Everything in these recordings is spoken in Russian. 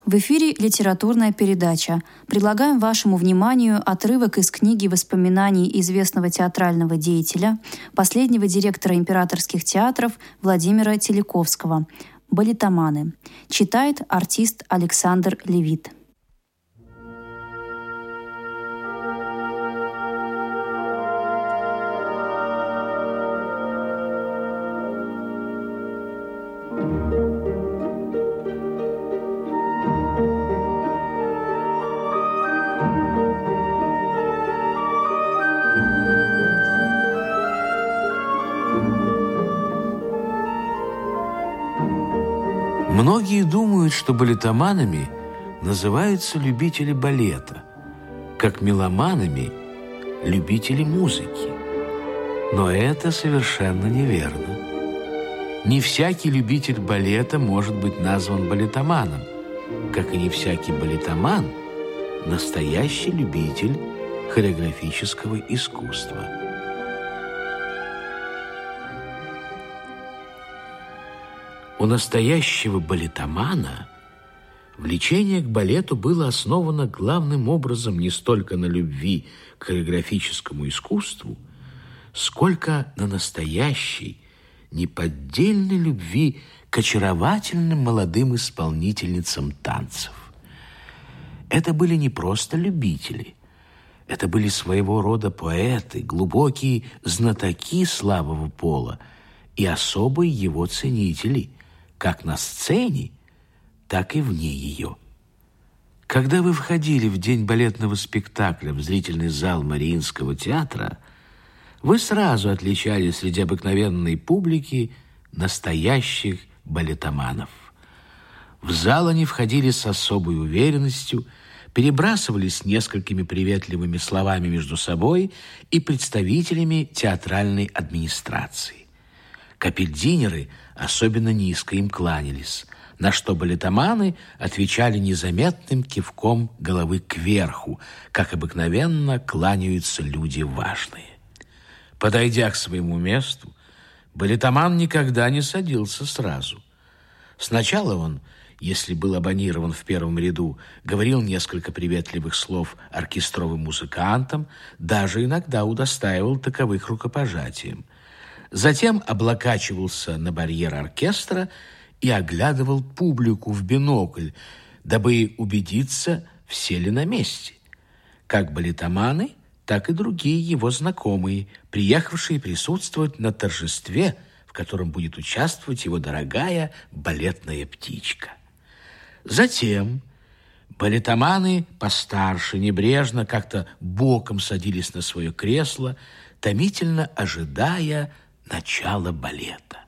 В эфире литературная передача. Предлагаем вашему вниманию отрывок из книги воспоминаний известного театрального деятеля, последнего директора императорских театров Владимира Теляковского «Балетоманы». Читает артист Александр Левит. Многие думают, что балетоманами называются любители балета, как меломанами – любители музыки. Но это совершенно неверно. Не всякий любитель балета может быть назван балетоманом, как и не всякий балетоман – настоящий любитель хореографического искусства. У настоящего балетомана влечение к балету было основано главным образом не столько на любви к хореографическому искусству, сколько на настоящей, неподдельной любви к очаровательным молодым исполнительницам танцев. Это были не просто любители, это были своего рода поэты, глубокие знатоки слабого пола и особые его ценители – как на сцене, так и вне ее. Когда вы входили в день балетного спектакля в зрительный зал Мариинского театра, вы сразу отличали среди обыкновенной публики настоящих балетоманов. В зал они входили с особой уверенностью, перебрасывались несколькими приветливыми словами между собой и представителями театральной администрации. Капельдинеры особенно низко им кланялись, на что балетоманы отвечали незаметным кивком головы кверху, как обыкновенно кланяются люди важные. Подойдя к своему месту, балетоман никогда не садился сразу. Сначала он, если был абонирован в первом ряду, говорил несколько приветливых слов оркестровым музыкантам, даже иногда удостаивал таковых рукопожатием. Затем облокачивался на барьер оркестра и оглядывал публику в бинокль, дабы убедиться, все ли на месте. Как балетоманы, так и другие его знакомые, приехавшие присутствовать на торжестве, в котором будет участвовать его дорогая балетная птичка. Затем балетоманы постарше, небрежно, как-то боком садились на свое кресло, томительно ожидая начала балета.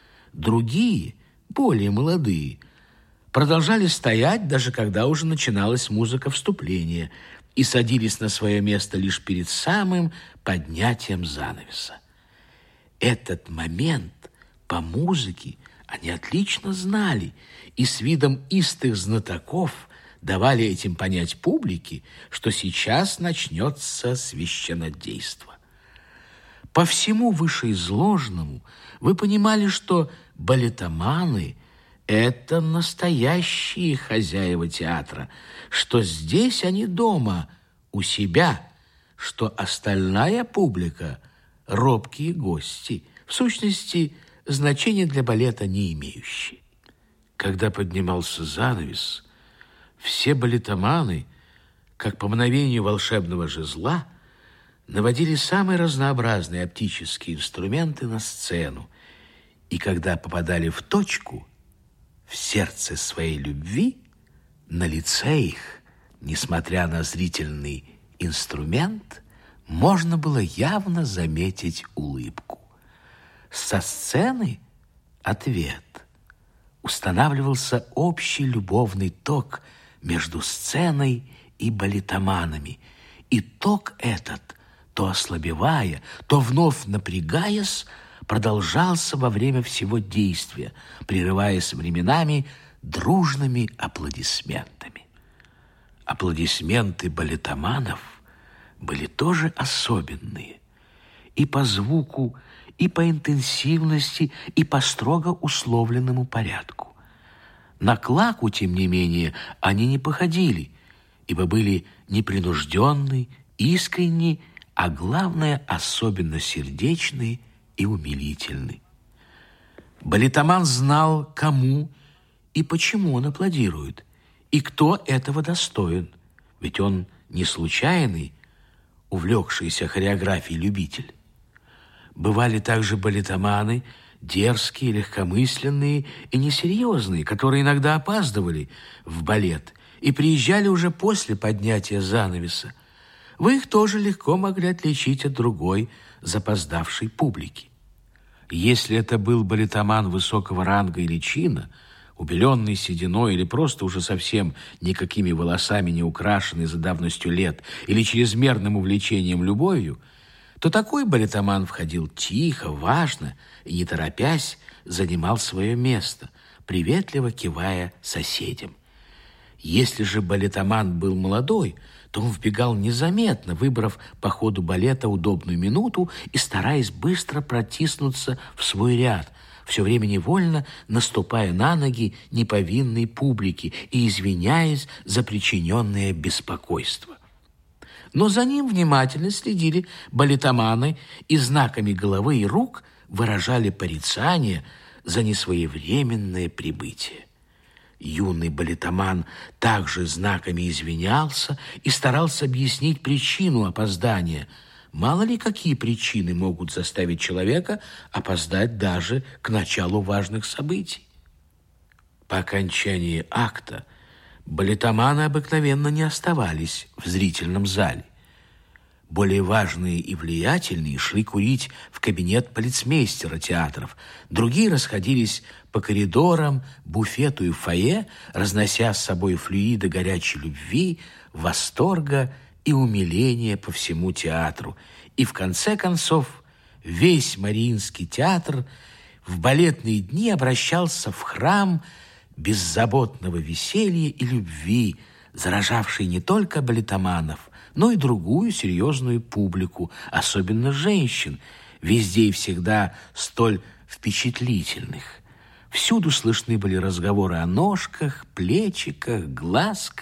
Другие, более молодые, продолжали стоять, даже когда уже начиналась музыка вступления, и садились на свое место лишь перед самым поднятием занавеса. Этот момент по музыке они отлично знали и с видом истых знатоков давали этим понять публике, что сейчас начнется священнодейство. По всему вышеизложенному вы понимали, что балетоманы – это настоящие хозяева театра, что здесь они дома, у себя, что остальная публика – робкие гости, в сущности, значения для балета не имеющие. Когда поднимался занавес, все балетоманы, как по мгновению волшебного жезла, наводили самые разнообразные оптические инструменты на сцену, и когда попадали в точку, в сердце своей любви, на лице их, несмотря на зрительный инструмент, можно было явно заметить улыбку. Со сцены ответ. Устанавливался общий любовный ток между сценой и балетоманами, и ток этот, то ослабевая, то вновь напрягаясь, продолжался во время всего действия, прерываясь временами дружными аплодисментами. Аплодисменты балетоманов были тоже особенные и по звуку, и по интенсивности, и по строго условленному порядку. На Клаку, тем не менее, они не походили, ибо были непринужденны, искренни, а главное, особенно сердечны и умилительны. Балетоман знал, кому и почему он аплодирует, и кто этого достоин, ведь он не случайный, увлекшийся хореографией любитель. Бывали также балетоманы, дерзкие, легкомысленные и несерьезные, которые иногда опаздывали в балет и приезжали уже после поднятия занавеса. Вы их тоже легко могли отличить от другой запоздавшей публики. Если это был балетоман высокого ранга или чина, убеленный сединой или просто уже совсем никакими волосами не украшенный за давностью лет или чрезмерным увлечением любовью, то такой балетоман входил тихо, важно и, не торопясь, занимал свое место, приветливо кивая соседям. Если же балетоман был молодой, то он вбегал незаметно, выбрав по ходу балета удобную минуту и стараясь быстро протиснуться в свой ряд, все время невольно наступая на ноги неповинной публики и извиняясь за причиненное беспокойство. Но за ним внимательно следили балетоманы и знаками головы и рук выражали порицание за несвоевременное прибытие. Юный балетоман также знаками извинялся и старался объяснить причину опоздания. Мало ли какие причины могут заставить человека опоздать даже к началу важных событий. По окончании акта балетоманы обыкновенно не оставались в зрительном зале. Более важные и влиятельные шли курить в кабинет полицмейстера театров. Другие расходились по коридорам, буфету и фойе, разнося с собой флюиды горячей любви, восторга и умиления по всему театру. И в конце концов весь Мариинский театр в балетные дни обращался в храм беззаботного веселья и любви, заражавший не только балетоманов, но и другую серьезную публику, особенно женщин, везде и всегда столь впечатлительных. Всюду слышны были разговоры о ножках, плечиках, глазках.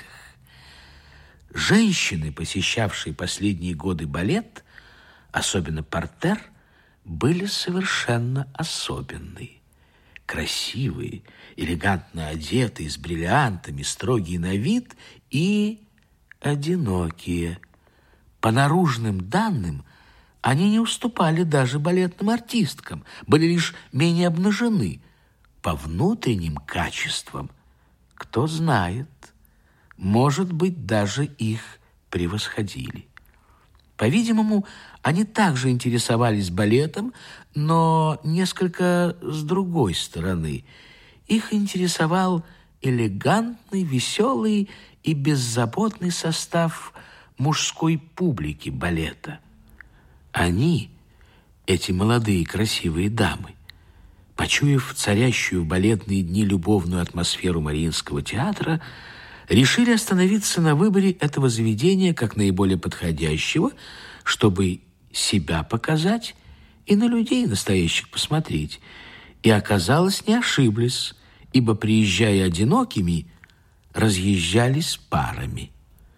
Женщины, посещавшие последние годы балет, особенно партер, были совершенно особенные. Красивые, элегантно одетые, с бриллиантами, строгие на вид и одинокие. По наружным данным они не уступали даже балетным артисткам, были лишь менее обнажены. По внутренним качествам, кто знает, может быть, даже их превосходили. По-видимому, они также интересовались балетом, но несколько с другой стороны. Их интересовал элегантный, веселый и беззаботный состав мужской публики балета. Они, эти молодые красивые дамы, почуяв царящую в балетные дни любовную атмосферу Мариинского театра, решили остановиться на выборе этого заведения как наиболее подходящего, чтобы себя показать и на людей настоящих посмотреть. И, оказалось, не ошиблись, ибо, приезжая одинокими, разъезжались парами.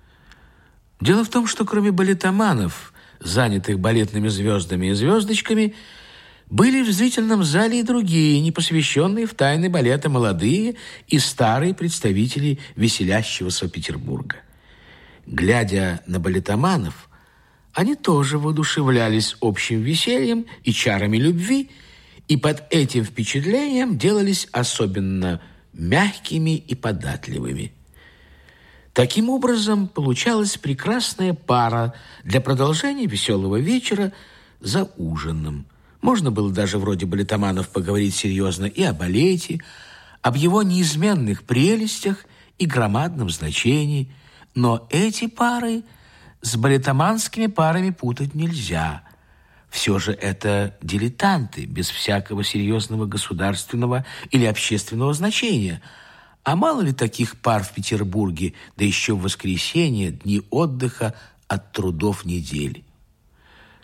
Дело в том, что кроме балетоманов, занятых балетными звездами и звездочками, были в зрительном зале и другие, не посвященные в тайны балета молодые и старые представители веселящегося Петербурга. Глядя на балетоманов, они тоже воодушевлялись общим весельем и чарами любви, и под этим впечатлением делались особенно мягкими и податливыми. Таким образом, получалась прекрасная пара для продолжения веселого вечера за ужином. Можно было даже вроде балетоманов поговорить серьезно и о балете, об его неизменных прелестях и громадном значении. Но эти пары с балетоманскими парами путать нельзя. Все же это дилетанты, без всякого серьезного государственного или общественного значения. А мало ли таких пар в Петербурге, да еще в воскресенье, дни отдыха от трудов недели.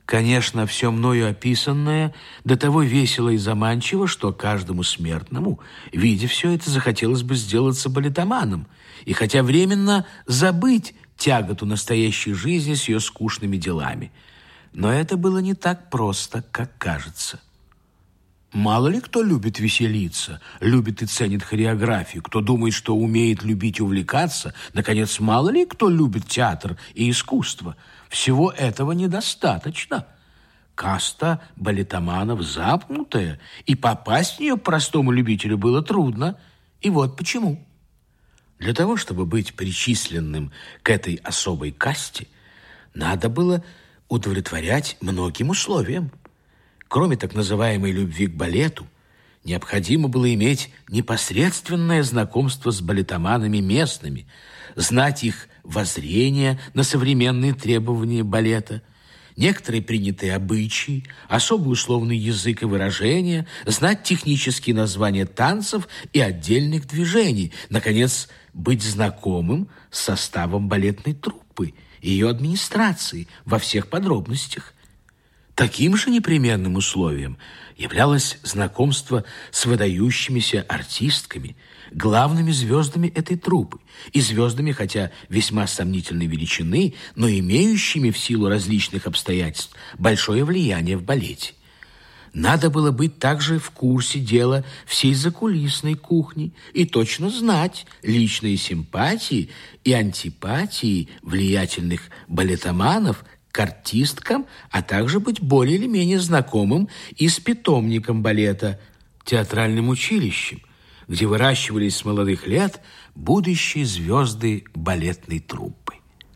Конечно, все мною описанное до того весело и заманчиво, что каждому смертному, видя все это, захотелось бы сделаться балетоманом, и хотя временно забыть тяготу настоящей жизни с ее скучными делами. Но это было не так просто, как кажется. Мало ли кто любит веселиться, любит и ценит хореографию, кто думает, что умеет любить и увлекаться. Наконец, мало ли кто любит театр и искусство. Всего этого недостаточно. Каста балетоманов замкнутая, и попасть в нее простому любителю было трудно. И вот почему. Для того, чтобы быть причисленным к этой особой касте, надо было удовлетворять многим условиям. Кроме так называемой любви к балету, необходимо было иметь непосредственное знакомство с балетоманами местными, знать их воззрения на современные требования балета, некоторые принятые обычаи, особый условный язык и выражения, знать технические названия танцев и отдельных движений, наконец, быть знакомым с составом балетной труппы и ее администрации во всех подробностях. Таким же непременным условием являлось знакомство с выдающимися артистками, главными звездами этой труппы, и звездами, хотя весьма сомнительной величины, но имеющими в силу различных обстоятельств большое влияние в балете. Надо было быть также в курсе дела всей закулисной кухни и точно знать личные симпатии и антипатии влиятельных балетоманов к артисткам, а также быть более или менее знакомым и с питомником балета, театральным училищем, где выращивались с молодых лет будущие звезды балетной труппы.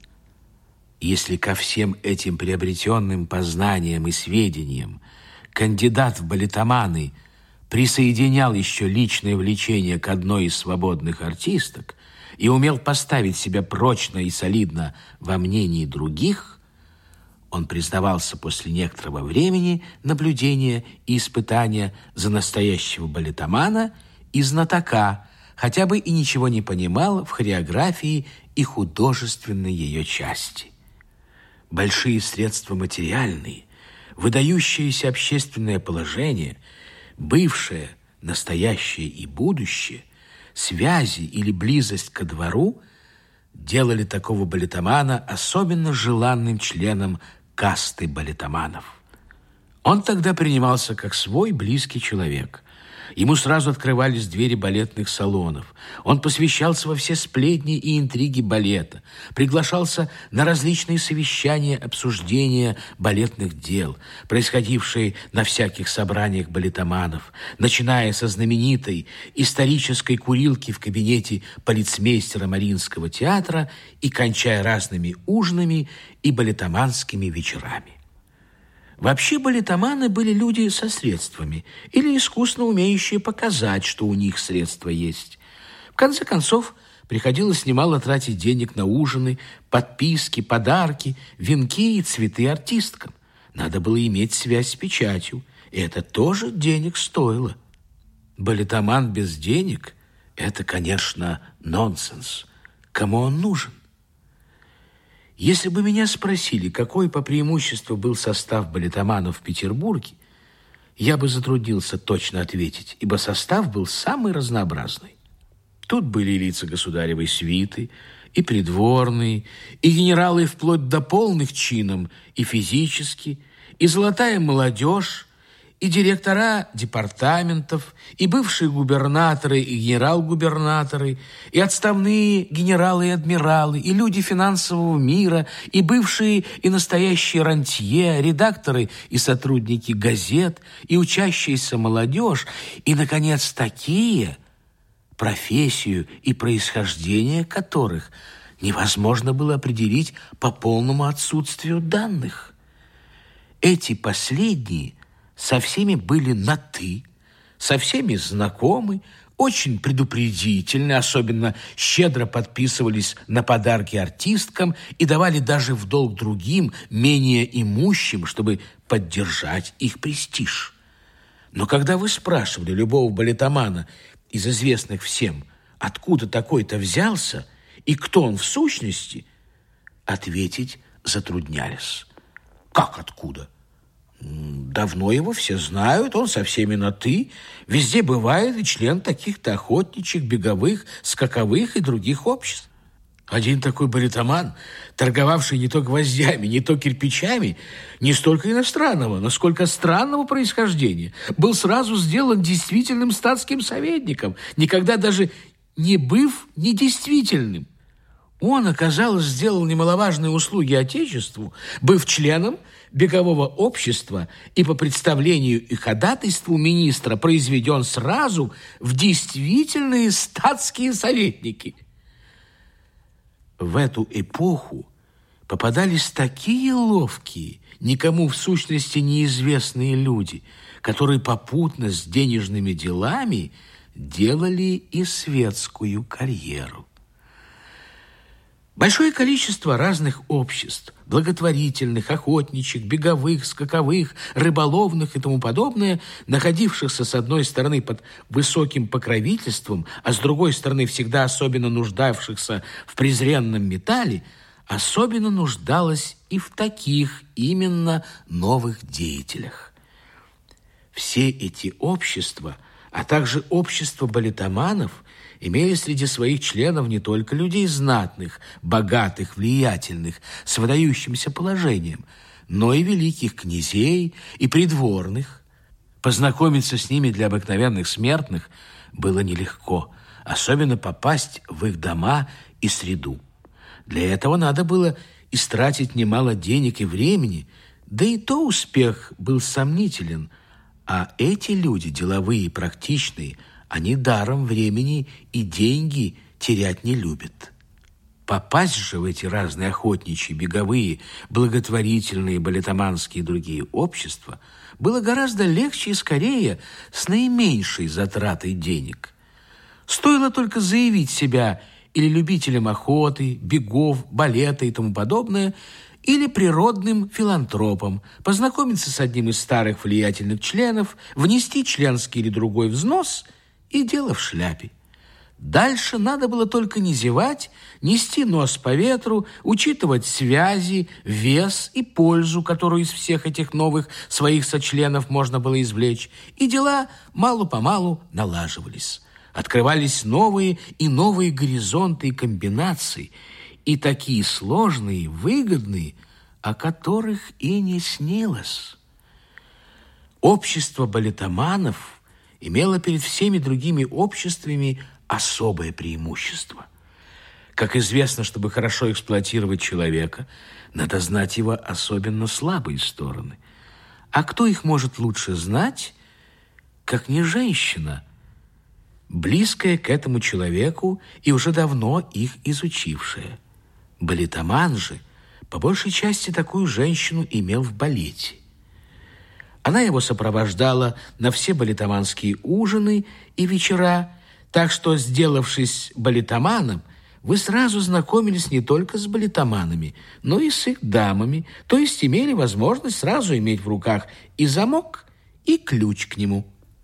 Если ко всем этим приобретенным познаниям и сведениям кандидат в балетоманы присоединял еще личное влечение к одной из свободных артисток и умел поставить себя прочно и солидно во мнении других, он признавался после некоторого времени наблюдения и испытания за настоящего балетомана и знатока, хотя бы и ничего не понимал в хореографии и художественной ее части. Большие средства материальные, выдающееся общественное положение, бывшее, настоящее и будущее, связи или близость ко двору делали такого балетомана особенно желанным членом касты балетоманов. Он тогда принимался как свой близкий человек. Ему сразу открывались двери балетных салонов. Он посвящался во все сплетни и интриги балета, приглашался на различные совещания, обсуждения балетных дел, происходившие на всяких собраниях балетоманов, начиная со знаменитой исторической курилки в кабинете полицмейстера Мариинского театра и кончая разными ужинами и балетоманскими вечерами. Вообще балетоманы были люди со средствами или искусно умеющие показать, что у них средства есть. В конце концов, приходилось немало тратить денег на ужины, подписки, подарки, венки и цветы артисткам. Надо было иметь связь с печатью, и это тоже денег стоило. Балетоман без денег – это, конечно, нонсенс. Кому он нужен? Если бы меня спросили, какой по преимуществу был состав балетоманов в Петербурге, я бы затруднился точно ответить, ибо состав был самый разнообразный. Тут были лица государевой свиты, и придворные, и генералы вплоть до полных чинов, и физически, и золотая молодежь, и директора департаментов, и бывшие губернаторы, и генерал-губернаторы, и отставные генералы и адмиралы, и люди финансового мира, и бывшие и настоящие рантье, редакторы и сотрудники газет, и учащаяся молодежь, и, наконец, такие, профессию и происхождение которых невозможно было определить по полному отсутствию данных. Эти последние со всеми были на «ты», со всеми знакомы, очень предупредительны, особенно щедро подписывались на подарки артисткам и давали даже в долг другим, менее имущим, чтобы поддержать их престиж. Но когда вы спрашивали любого балетомана из известных всем, откуда такой-то взялся и кто он в сущности, ответить затруднялись. Как откуда? Давно его все знают, он со всеми на «ты». Везде бывает и член таких-то охотничьих, беговых, скаковых и других обществ. Один такой балетоман, торговавший не то гвоздями, не то кирпичами, не столько иностранного, но сколько странного происхождения, был сразу сделан действительным статским советником, никогда даже не быв недействительным. Он, оказалось, сделал немаловажные услуги Отечеству, быв членом бегового общества и по представлению и ходатайству министра произведен сразу в действительные статские советники. В эту эпоху попадались такие ловкие, никому в сущности неизвестные люди, которые попутно с денежными делами делали и светскую карьеру. Большое количество разных обществ, благотворительных, охотничьих, беговых, скаковых, рыболовных и тому подобное, находившихся с одной стороны под высоким покровительством, а с другой стороны всегда особенно нуждавшихся в презренном металле, особенно нуждалось и в таких именно новых деятелях. Все эти общества, а также общество балетоманов, имели среди своих членов не только людей знатных, богатых, влиятельных, с выдающимся положением, но и великих князей и придворных. Познакомиться с ними для обыкновенных смертных было нелегко, особенно попасть в их дома и среду. Для этого надо было истратить немало денег и времени, да и то успех был сомнителен, а эти люди, деловые и практичные, они даром времени и деньги терять не любят. Попасть же в эти разные охотничьи, беговые, благотворительные, балетоманские и другие общества было гораздо легче и скорее с наименьшей затратой денег. Стоило только заявить себя или любителем охоты, бегов, балета и тому подобное, или природным филантропом, познакомиться с одним из старых влиятельных членов, внести членский или другой взнос – и дело в шляпе. Дальше надо было только не зевать, нести нос по ветру, учитывать связи, вес и пользу, которую из всех этих новых своих сочленов можно было извлечь, и дела мало-помалу налаживались. Открывались новые и новые горизонты и комбинации, и такие сложные, выгодные, о которых и не снилось. Общество балетоманов имело перед всеми другими обществами особое преимущество. Как известно, чтобы хорошо эксплуатировать человека, надо знать его особенно слабые стороны. А кто их может лучше знать, как не женщина, близкая к этому человеку и уже давно их изучившая? Балетоман же, по большей части, такую женщину имел в балете. Она его сопровождала на все балетоманские ужины и вечера, так что, сделавшись балетоманом, вы сразу знакомились не только с балетоманами, но и с их дамами, то есть имели возможность сразу иметь в руках и замок, и ключ к нему.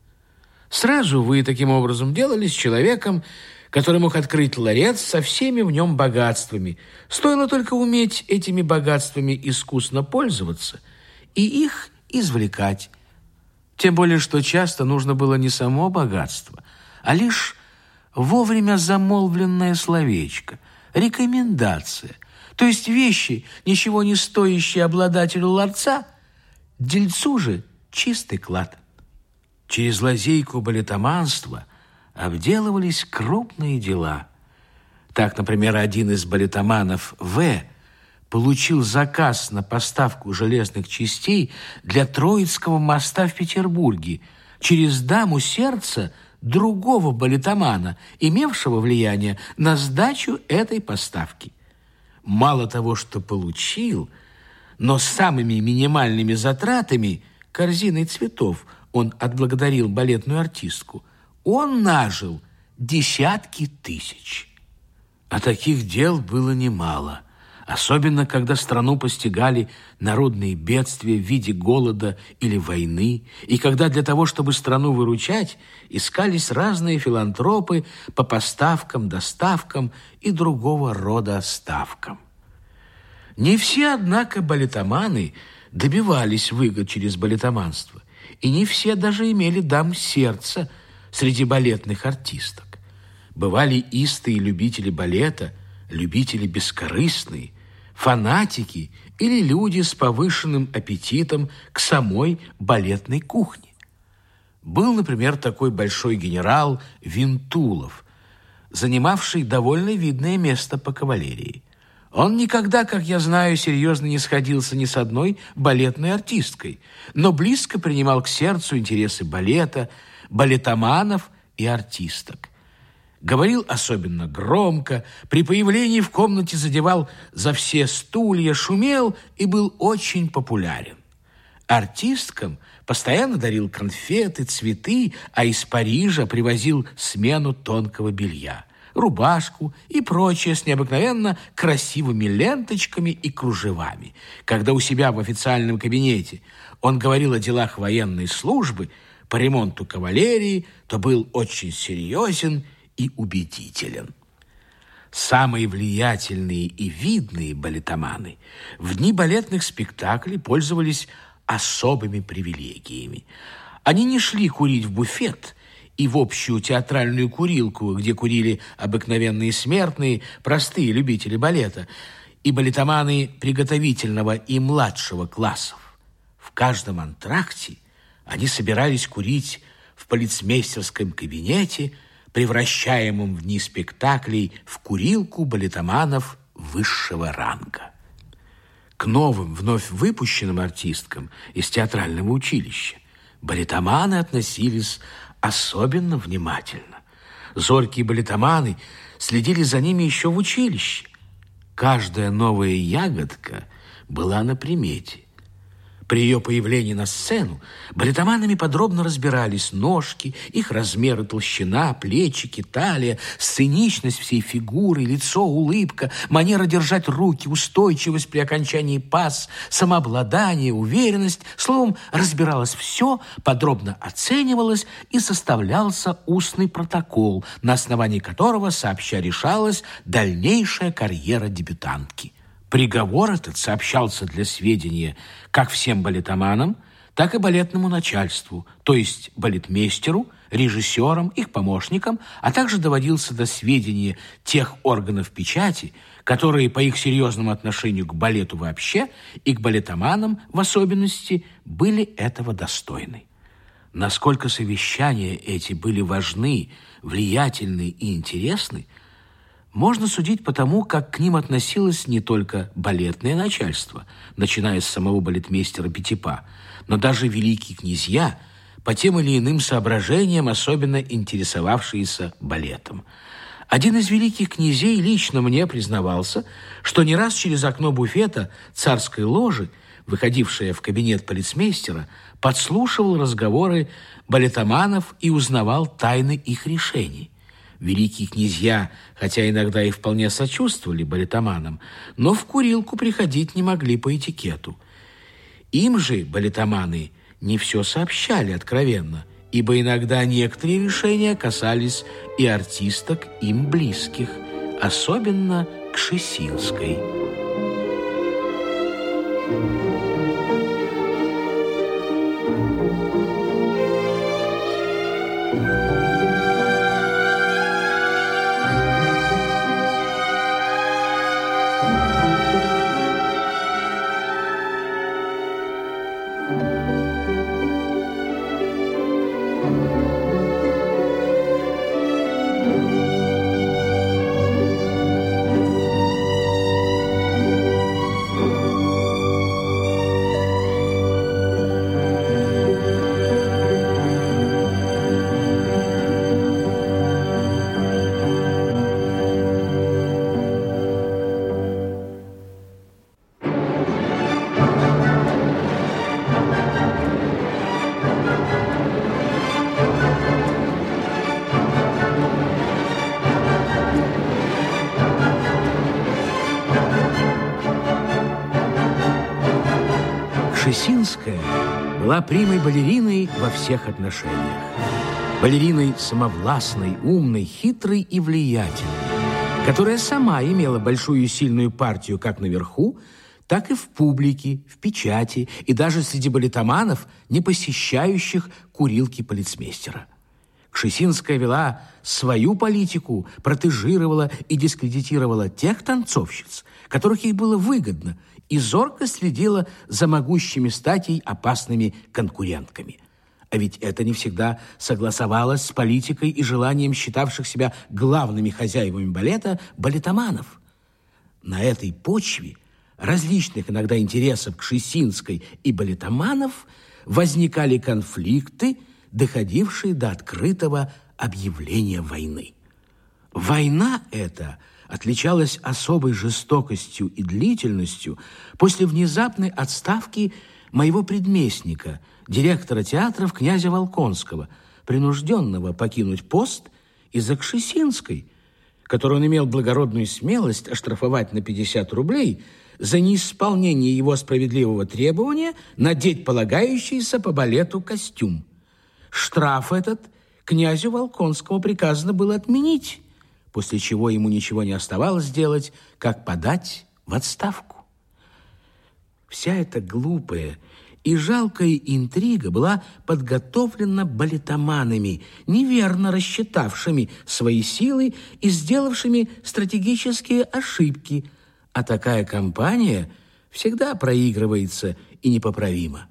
Сразу вы таким образом делались человеком, который мог открыть ларец со всеми в нем богатствами. Стоило только уметь этими богатствами искусно пользоваться и их извлекать. Тем более, что часто нужно было не само богатство, а лишь вовремя замолвленное словечко, рекомендация, то есть вещи, ничего не стоящие обладателю ларца, дельцу же чистый клад. Через лазейку балетоманства обделывались крупные дела. Так, например, один из балетоманов В. получил заказ на поставку железных частей для Троицкого моста в Петербурге через даму сердца другого балетомана, имевшего влияние на сдачу этой поставки. Мало того, что получил, но с самыми минимальными затратами, корзиной цветов, он отблагодарил балетную артистку, он нажил десятки тысяч. А таких дел было немало. Особенно, когда страну постигали народные бедствия в виде голода или войны, и когда для того, чтобы страну выручать, искались разные филантропы по поставкам, доставкам и другого рода ставкам. Не все, однако, балетоманы добивались выгод через балетоманство, и не все даже имели дам сердца среди балетных артисток. Бывали истые любители балета, любители бескорыстные, фанатики или люди с повышенным аппетитом к самой балетной кухне. Был, например, такой большой генерал Винтулов, занимавший довольно видное место по кавалерии. Он никогда, как я знаю, серьезно не сходился ни с одной балетной артисткой, но близко принимал к сердцу интересы балета, балетоманов и артисток. Говорил особенно громко, при появлении в комнате задевал за все стулья, шумел и был очень популярен. Артисткам постоянно дарил конфеты, цветы, а из Парижа привозил смену тонкого белья, рубашку и прочее с необыкновенно красивыми ленточками и кружевами. Когда у себя в официальном кабинете он говорил о делах военной службы по ремонту кавалерии, то был очень серьезен и убедителен. Самые влиятельные и видные балетоманы в дни балетных спектаклей пользовались особыми привилегиями. Они не шли курить в буфет и в общую театральную курилку, где курили обыкновенные смертные, простые любители балета, и балетоманы приготовительного и младшего классов. В каждом антракте они собирались курить в полицмейстерском кабинете, превращаемым в дни спектаклей в курилку балетоманов высшего ранга. К новым, вновь выпущенным артисткам из театрального училища балетоманы относились особенно внимательно. Зоркие балетоманы следили за ними еще в училище. Каждая новая ягодка была на примете. При ее появлении на сцену балетоманами подробно разбирались ножки, их размеры, толщина, плечики, талия, сценичность всей фигуры, лицо, улыбка, манера держать руки, устойчивость при окончании пас, самообладание, уверенность. Словом, разбиралось все, подробно оценивалось и составлялся устный протокол, на основании которого сообща решалась дальнейшая карьера дебютантки. Приговор этот сообщался для сведения как всем балетоманам, так и балетному начальству, то есть балетмейстеру, режиссерам, их помощникам, а также доводился до сведения тех органов печати, которые по их серьезному отношению к балету вообще и к балетоманам в особенности были этого достойны. Насколько совещания эти были важны, влиятельны и интересны, можно судить по тому, как к ним относилось не только балетное начальство, начиная с самого балетмейстера Петипа, но даже великие князья, по тем или иным соображениям, особенно интересовавшиеся балетом. Один из великих князей лично мне признавался, что не раз через окно буфета царской ложи, выходившее в кабинет полицмейстера, подслушивал разговоры балетоманов и узнавал тайны их решений. Великие князья, хотя иногда и вполне сочувствовали балетоманам, но в курилку приходить не могли по этикету. Им же балетоманы не все сообщали откровенно, ибо иногда некоторые решения касались и артисток им близких, особенно Кшесинской. Кшесинская была примой балериной во всех отношениях. Балериной самовластной, умной, хитрой и влиятельной, которая сама имела большую и сильную партию как наверху, так и в публике, в печати и даже среди балетоманов, не посещающих курилки полицмейстера. Кшесинская вела свою политику, протежировала и дискредитировала тех танцовщиц, которых ей было выгодно, и зорко следила за могущими стать ей опасными конкурентками. А ведь это не всегда согласовалось с политикой и желанием считавших себя главными хозяевами балета балетоманов. На этой почве различных иногда интересов Кшесинской и балетоманов возникали конфликты, доходившие до открытого объявления войны. Война эта отличалась особой жестокостью и длительностью после внезапной отставки моего предместника, директора театров князя Волконского, принужденного покинуть пост из-за Кшесинской, которую он имел благородную смелость оштрафовать на 50 рублей за неисполнение его справедливого требования надеть полагающийся по балету костюм. Штраф этот князю Волконскому приказано было отменить, после чего ему ничего не оставалось делать, как подать в отставку. Вся эта глупая и жалкая интрига была подготовлена балетоманами, неверно рассчитавшими свои силы и сделавшими стратегические ошибки, а такая кампания всегда проигрывается и непоправима.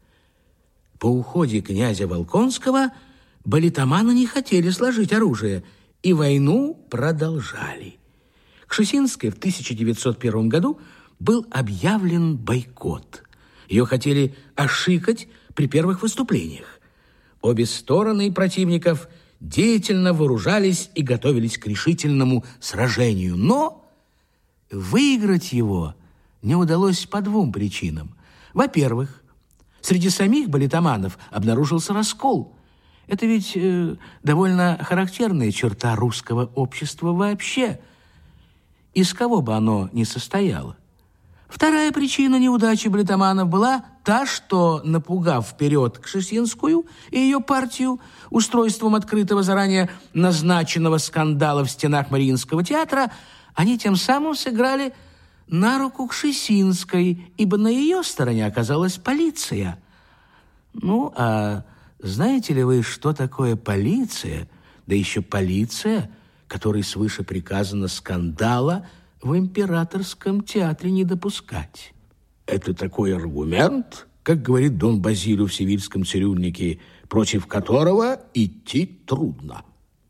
По уходе князя Волконского балетоманы не хотели сложить оружие и войну продолжали. Кшесинской в 1901 году был объявлен бойкот. Ее хотели ошикать при первых выступлениях. Обе стороны противников деятельно вооружались и готовились к решительному сражению, но выиграть его не удалось по двум причинам. Во-первых, среди самих балетоманов обнаружился раскол. Это ведь довольно характерная черта русского общества вообще. Из кого бы оно ни состояло. Вторая причина неудачи балетоманов была та, что, напугав вперед Кшесинскую и ее партию устройством открытого заранее назначенного скандала в стенах Мариинского театра, они тем самым сыграли на руку Кшесинской, ибо на ее стороне оказалась полиция. Ну, а знаете ли вы, что такое полиция? Да еще полиция, которой свыше приказано скандала в императорском театре не допускать. Это такой аргумент, как говорит Дон Базилио в «Севильском цирюльнике», против которого идти трудно.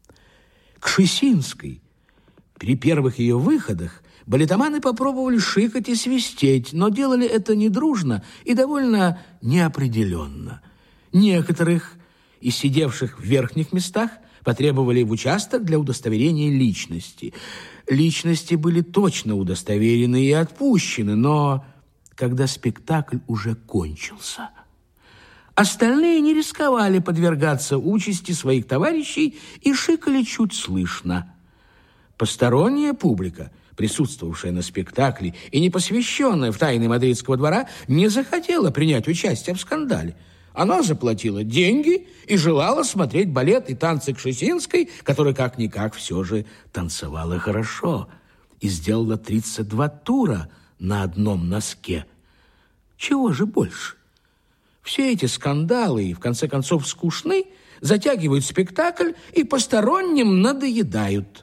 Кшесинской при первых ее выходах балетоманы попробовали шикать и свистеть, но делали это недружно и довольно неопределенно. Некоторых из сидевших в верхних местах потребовали в участок для удостоверения личности. Личности были точно удостоверены и отпущены, но когда спектакль уже кончился, остальные не рисковали подвергаться участи своих товарищей и шикали чуть слышно. Посторонняя публика, присутствовавшая на спектакле и не посвященная в тайны мадридского двора, не захотела принять участие в скандале. Она заплатила деньги и желала смотреть балет и танцы Кшесинской, которая как-никак все же танцевала хорошо и сделала 32 тура на одном носке. Чего же больше? Все эти скандалы, в конце концов, скучны, затягивают спектакль и посторонним надоедают.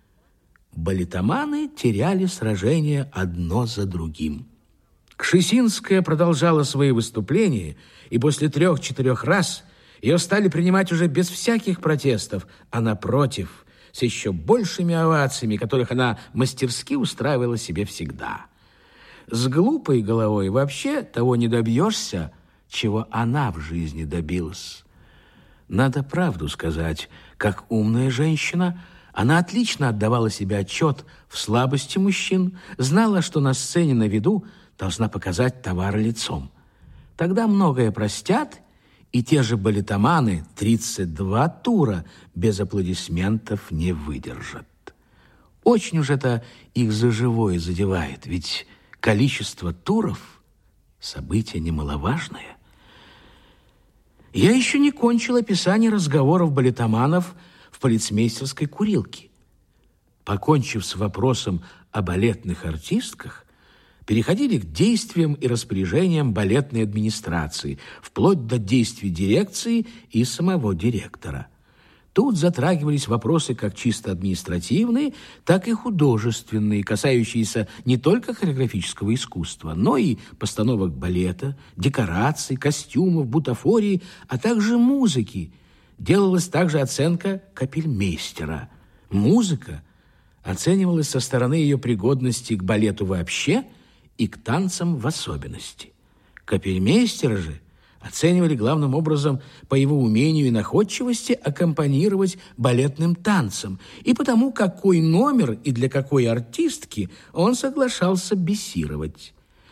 Балетоманы теряли сражения одно за другим. Кшесинская продолжала свои выступления, и после 3-4 раз ее стали принимать уже без всяких протестов, а напротив, с еще большими овациями, которых она мастерски устраивала себе всегда. С глупой головой вообще того не добьешься, чего она в жизни добилась. Надо правду сказать, как умная женщина, она отлично отдавала себе отчет в слабости мужчин, знала, что на сцене на виду должна показать товар лицом. Тогда многое простят, и те же балетоманы 32 тура без аплодисментов не выдержат. Очень уж это их за живое задевает, ведь количество туров – событие немаловажное. Я еще не кончил описание разговоров балетоманов в полицмейстерской курилке. Покончив с вопросом о балетных артистках, переходили к действиям и распоряжениям балетной администрации, вплоть до действий дирекции и самого директора. Тут затрагивались вопросы как чисто административные, так и художественные, касающиеся не только хореографического искусства, но и постановок балета, декораций, костюмов, бутафории, а также музыки. Делалась также оценка капельмейстера. Музыка оценивалась со стороны ее пригодности к балету вообще и к танцам в особенности. Капельмейстера же оценивали главным образом по его умению и находчивости аккомпанировать балетным танцам и потому, какой номер и для какой артистки он соглашался бисировать.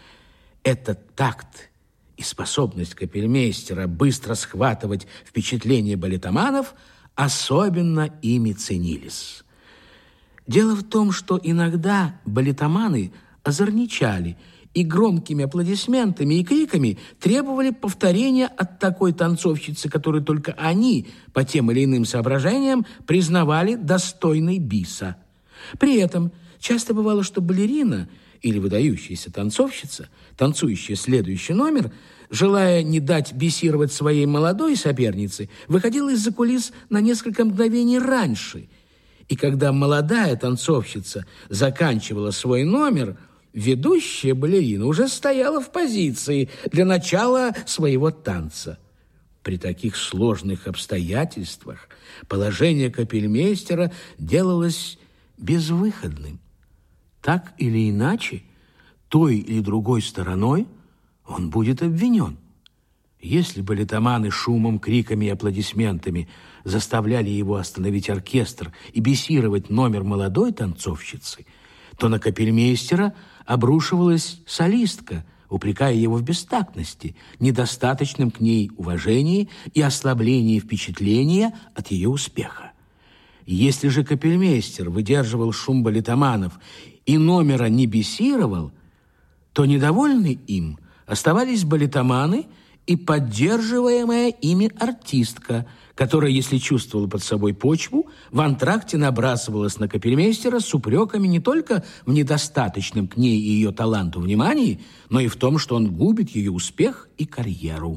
Этот такт и способность капельмейстера быстро схватывать впечатление балетоманов особенно ими ценились. Дело в том, что иногда балетоманы озорничали и громкими аплодисментами и криками требовали повторения от такой танцовщицы, которую только они, по тем или иным соображениям, признавали достойной биса. При этом часто бывало, что балерина или выдающаяся танцовщица, танцующая следующий номер, желая не дать бисировать своей молодой сопернице, выходила из-за кулис на несколько мгновений раньше. И когда молодая танцовщица заканчивала свой номер, ведущая балерина уже стояла в позиции для начала своего танца. При таких сложных обстоятельствах положение капельмейстера делалось безвыходным. Так или иначе, той или другой стороной он будет обвинен. Если балетоманы шумом, криками и аплодисментами заставляли его остановить оркестр и бисировать номер молодой танцовщицы, то на капельмейстера обрушивалась солистка, упрекая его в бестактности, недостаточном к ней уважении и ослаблении впечатления от ее успеха. Если же капельмейстер выдерживал шум балетоманов и номера не бисировал, то недовольны им оставались балетоманы и поддерживаемая ими артистка, которая, если чувствовала под собой почву, в антракте набрасывалась на капельмейстера с упреками не только в недостаточном к ней и ее таланту внимании, но и в том, что он губит ее успех и карьеру.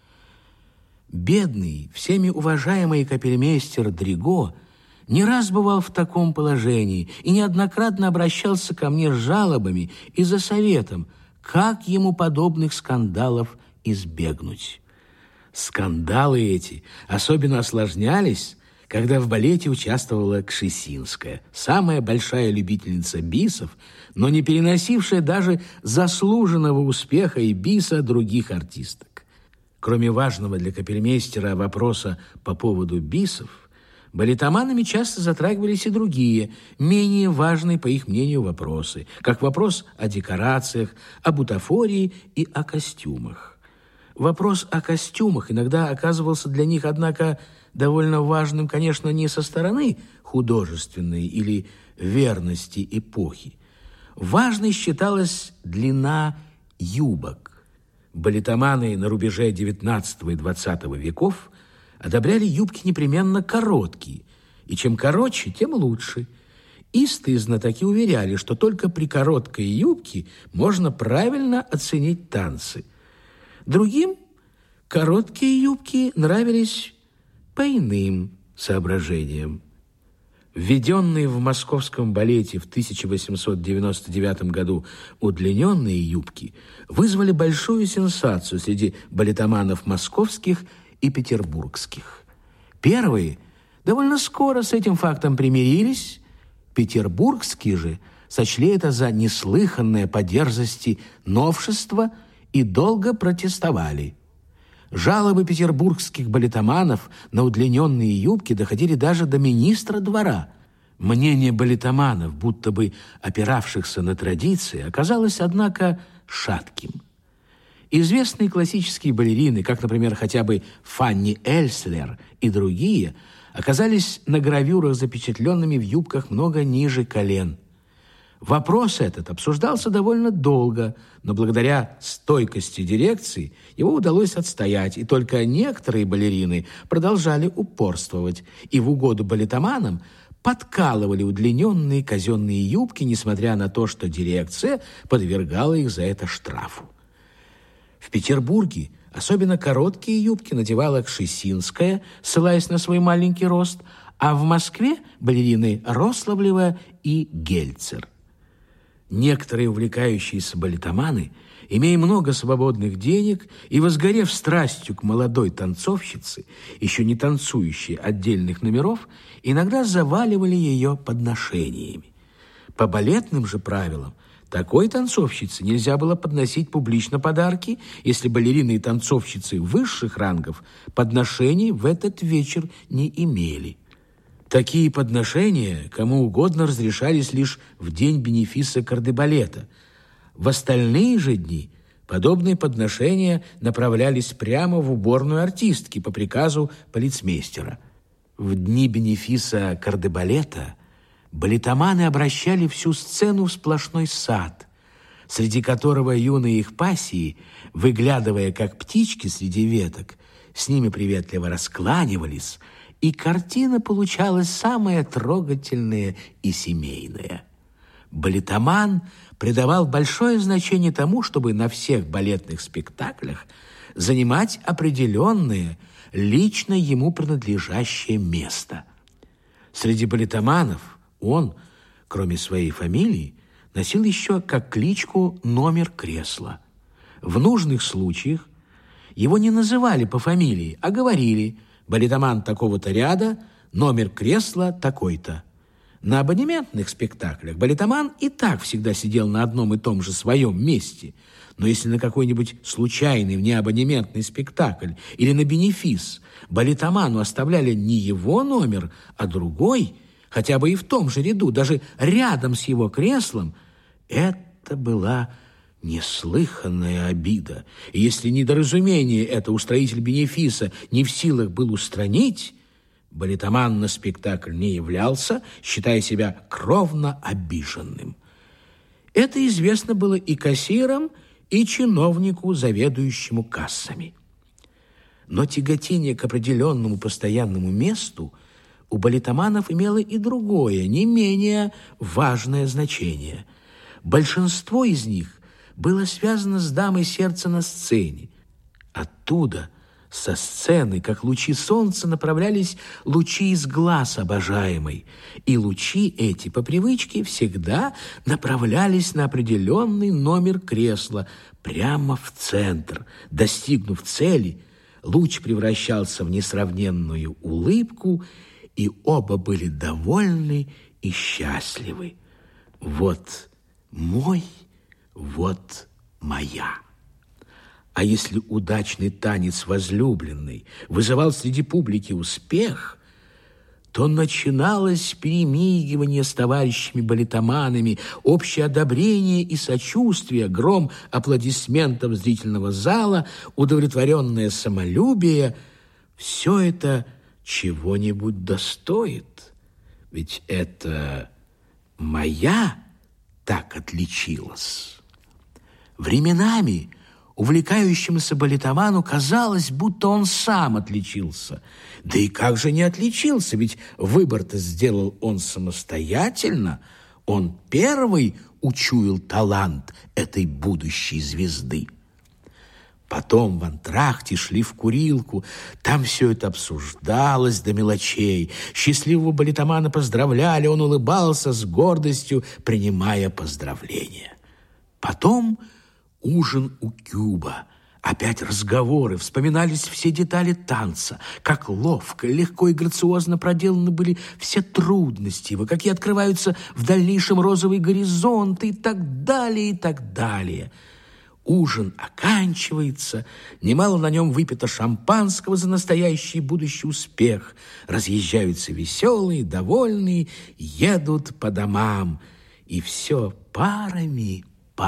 Бедный, всеми уважаемый капельмейстер Дриго не раз бывал в таком положении и неоднократно обращался ко мне с жалобами и за советом, как ему подобных скандалов избегнуть. Скандалы эти особенно осложнялись, когда в балете участвовала Кшесинская, самая большая любительница бисов, но не переносившая даже заслуженного успеха и биса других артисток. Кроме важного для капельмейстера вопроса по поводу бисов, балетоманами часто затрагивались и другие, менее важные, по их мнению, вопросы, как вопрос о декорациях, о бутафории и о костюмах. Вопрос о костюмах иногда оказывался для них, однако, довольно важным, конечно, не со стороны художественной или верности эпохи. Важной считалась длина юбок. Балетоманы на рубеже XIX и XX веков одобряли юбки непременно короткие, и чем короче, тем лучше. Истые знатоки уверяли, что только при короткой юбке можно правильно оценить танцы. Другим короткие юбки нравились по иным соображениям. Введенные в московском балете в 1899 году удлиненные юбки вызвали большую сенсацию среди балетоманов московских и петербургских. Первые довольно скоро с этим фактом примирились, петербургские же сочли это за неслыханное по дерзости новшество и долго протестовали. Жалобы петербургских балетоманов на удлиненные юбки доходили даже до министра двора. Мнение балетоманов, будто бы опиравшихся на традиции, оказалось, однако, шатким. Известные классические балерины, как, например, хотя бы Фанни Эльслер и другие, оказались на гравюрах запечатленными в юбках много ниже колен. Вопрос этот обсуждался довольно долго, но благодаря стойкости дирекции его удалось отстоять, и только некоторые балерины продолжали упорствовать и в угоду балетоманам подкалывали удлиненные казенные юбки, несмотря на то, что дирекция подвергала их за это штрафу. В Петербурге особенно короткие юбки надевала Кшесинская, ссылаясь на свой маленький рост, а в Москве балерины Рославлева и Гельцер. Некоторые увлекающиеся балетоманы, имея много свободных денег и возгорев страстью к молодой танцовщице, еще не танцующей отдельных номеров, иногда заваливали ее подношениями. По балетным же правилам такой танцовщице нельзя было подносить публично подарки, если балерины и танцовщицы высших рангов подношений в этот вечер не имели. Такие подношения кому угодно разрешались лишь в день бенефиса кардебалета. В остальные же дни подобные подношения направлялись прямо в уборную артистки по приказу полицмейстера. В дни бенефиса кардебалета балетоманы обращали всю сцену в сплошной сад, среди которого юные их пассии, выглядывая как птички среди веток, с ними приветливо раскланивались, и картина получалась самая трогательная и семейная. Балетоман придавал большое значение тому, чтобы на всех балетных спектаклях занимать определенное, лично ему принадлежащее место. Среди балетоманов он, кроме своей фамилии, носил еще как кличку номер кресла. В нужных случаях его не называли по фамилии, а говорили: балетоман такого-то ряда, номер кресла такой-то. На абонементных спектаклях балетоман и так всегда сидел на одном и том же своем месте. Но если на какой-нибудь случайный внеабонементный спектакль или на бенефис балетоману оставляли не его номер, а другой, хотя бы и в том же ряду, даже рядом с его креслом, это была неслыханная обида. И если недоразумение это устроитель бенефиса не в силах был устранить, балетоман на спектакль не являлся, считая себя кровно обиженным. Это известно было и кассирам, и чиновнику, заведующему кассами. Но тяготение к определенному постоянному месту у балетоманов имело и другое, не менее важное значение. Большинство из них было связано с дамой сердца на сцене. Оттуда, со сцены, как лучи солнца, направлялись лучи из глаз обожаемой, и лучи эти по привычке всегда направлялись на определенный номер кресла, прямо в центр. Достигнув цели, луч превращался в несравненную улыбку, и оба были довольны и счастливы. Вот мой, вот моя. А если удачный танец возлюбленной вызывал среди публики успех, то начиналось перемигивание с товарищами-балетоманами, общее одобрение и сочувствие, гром аплодисментов зрительного зала, удовлетворенное самолюбие. Все это чего-нибудь достоит, ведь это моя так отличилась. Временами увлекающемуся балетоману казалось, будто он сам отличился. Да и как же не отличился, ведь выбор-то сделал он самостоятельно. Он первый учуял талант этой будущей звезды. Потом в антракте шли в курилку. Там все это обсуждалось до мелочей. Счастливого балетомана поздравляли, он улыбался с гордостью, принимая поздравления. Потом ужин у Кюба. Опять разговоры, вспоминались все детали танца, как ловко, легко и грациозно проделаны были все трудности его, какие открываются в дальнейшем розовые горизонты и так далее, и так далее. Ужин оканчивается, немало на нем выпито шампанского за настоящий и будущий успех. Разъезжаются веселые, довольные, едут по домам. И все парами.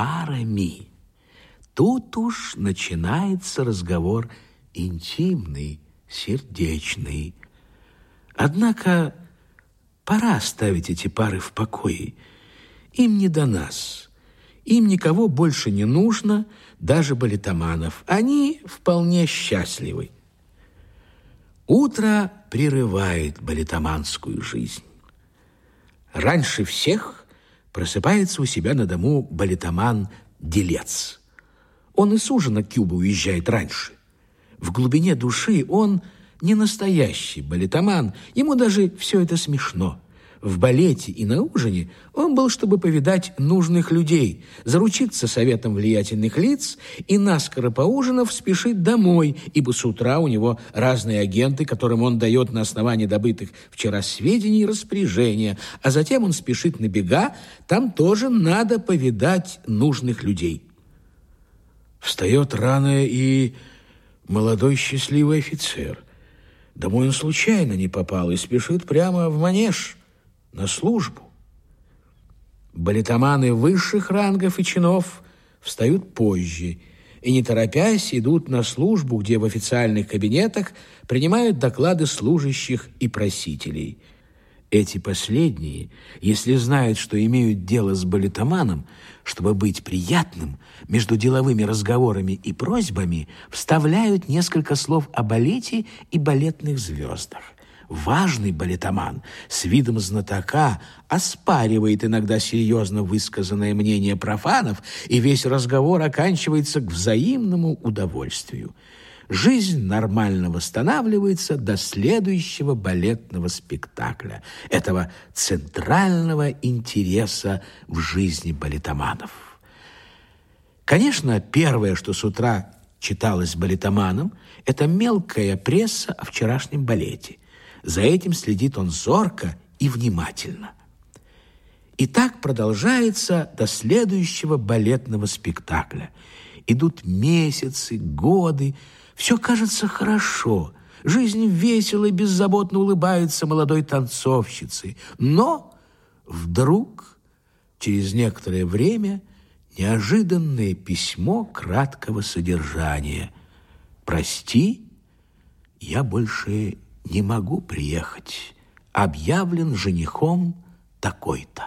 Тут уж начинается разговор интимный, сердечный. Однако пора оставить эти пары в покое. Им не до нас. Им никого больше не нужно, даже балетоманов. Они вполне счастливы. Утро прерывает балетоманскую жизнь. Раньше всех просыпается у себя на дому балетоман-делец. Он и с ужина к Кюбу уезжает раньше. В глубине души он не настоящий балетоман, ему даже все это смешно. В балете и на ужине он был, чтобы повидать нужных людей, заручиться советом влиятельных лиц и, наскоро поужинав, спешить домой, ибо с утра у него разные агенты, которым он дает на основании добытых вчера сведений распоряжения, а затем он спешит на бега, там тоже надо повидать нужных людей. Встает рано и молодой счастливый офицер. Домой он случайно не попал и спешит прямо в манеж на службу. Балетоманы высших рангов и чинов встают позже и, не торопясь, идут на службу, где в официальных кабинетах принимают доклады служащих и просителей. Эти последние, если знают, что имеют дело с балетоманом, чтобы быть приятным, между деловыми разговорами и просьбами вставляют несколько слов о балете и балетных звездах. Важный балетоман с видом знатока оспаривает иногда серьезно высказанное мнение профанов, и весь разговор оканчивается к взаимному удовольствию. Жизнь нормально восстанавливается до следующего балетного спектакля, этого центрального интереса в жизни балетоманов. Конечно, первое, что с утра читалось балетоманом, это мелкая пресса о вчерашнем балете. За этим следит он зорко и внимательно. И так продолжается до следующего балетного спектакля. Идут месяцы, годы, все кажется хорошо. Жизнь весело и беззаботно улыбается молодой танцовщице. Но вдруг, через некоторое время, неожиданное письмо краткого содержания. «Прости, я больше не могу приехать. Объявлен женихом такой-то».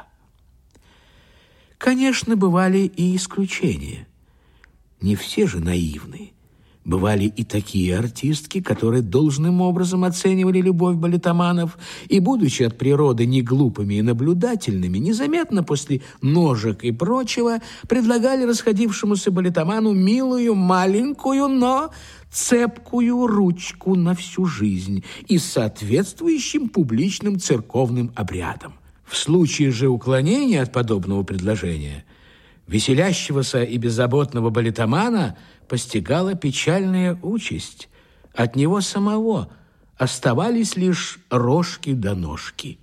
Конечно, бывали и исключения. Не все же наивные. Бывали и такие артистки, которые должным образом оценивали любовь балетоманов и, будучи от природы не глупыми и наблюдательными, незаметно после ножек и прочего предлагали расходившемуся балетоману милую, маленькую, но цепкую ручку на всю жизнь и с соответствующим публичным церковным обрядом. В случае же уклонения от подобного предложения веселящегося и беззаботного балетомана постигала печальная участь. От него самого оставались лишь рожки да ножки.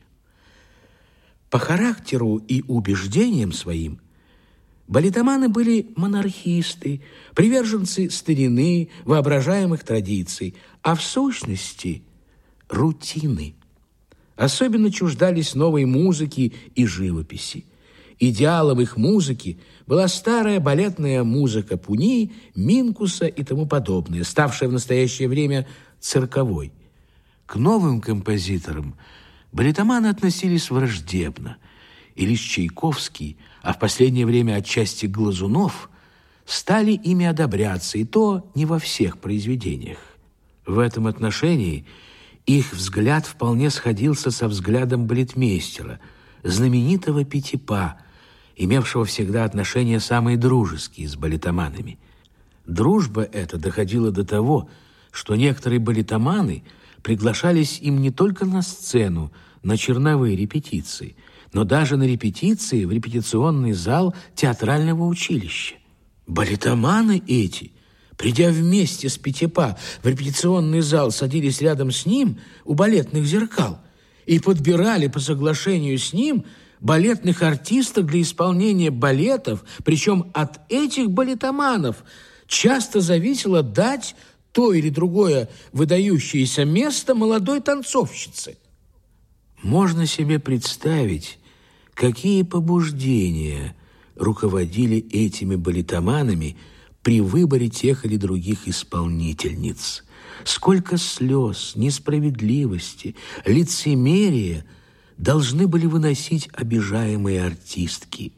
По характеру и убеждениям своим балетоманы были монархисты, приверженцы старины, воображаемых традиций, а в сущности рутины. Особенно чуждались новой музыки и живописи. Идеалом их музыки была старая балетная музыка Пуни, Минкуса и тому подобное, ставшая в настоящее время цирковой. К новым композиторам балетоманы относились враждебно, и лишь Чайковский, а в последнее время отчасти Глазунов, стали ими одобряться, и то не во всех произведениях. В этом отношении их взгляд вполне сходился со взглядом балетмейстера, знаменитого Петипа, имевшего всегда отношения самые дружеские с балетоманами. Дружба эта доходила до того, что некоторые балетоманы приглашались им не только на сцену, на черновые репетиции, но даже на репетиции в репетиционный зал театрального училища. Балетоманы эти, придя вместе с Петипа в репетиционный зал, садились рядом с ним у балетных зеркал и подбирали по соглашению с ним балетных артисток для исполнения балетов, причем от этих балетоманов часто зависело дать то или другое выдающееся место молодой танцовщице. Можно себе представить, какие побуждения руководили этими балетоманами при выборе тех или других исполнительниц. Сколько слез, несправедливости, лицемерия должны были выносить обижаемые артистки.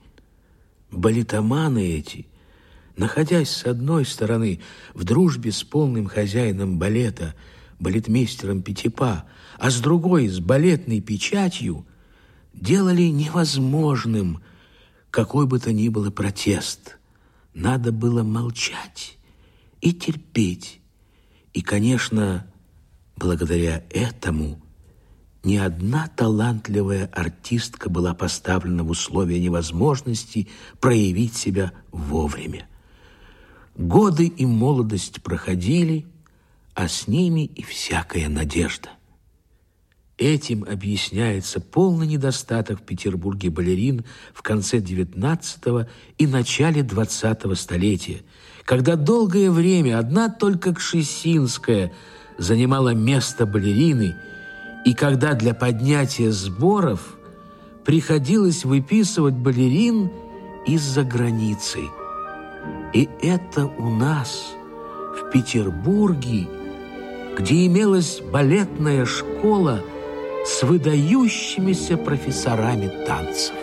Балетоманы эти, находясь с одной стороны в дружбе с полным хозяином балета, балетмейстером Петипа, а с другой с балетной печатью, делали невозможным какой бы то ни было протест. Надо было молчать и терпеть. И, конечно, благодаря этому ни одна талантливая артистка была поставлена в условия невозможности проявить себя вовремя. Годы и молодость проходили, а с ними и всякая надежда. Этим объясняется полный недостаток в Петербурге балерин в конце XIX и начале XX столетия, когда долгое время одна только Кшесинская занимала место балерины, и когда для поднятия сборов приходилось выписывать балерин из-за границы. И это у нас, в Петербурге, где имелась балетная школа с выдающимися профессорами танцев.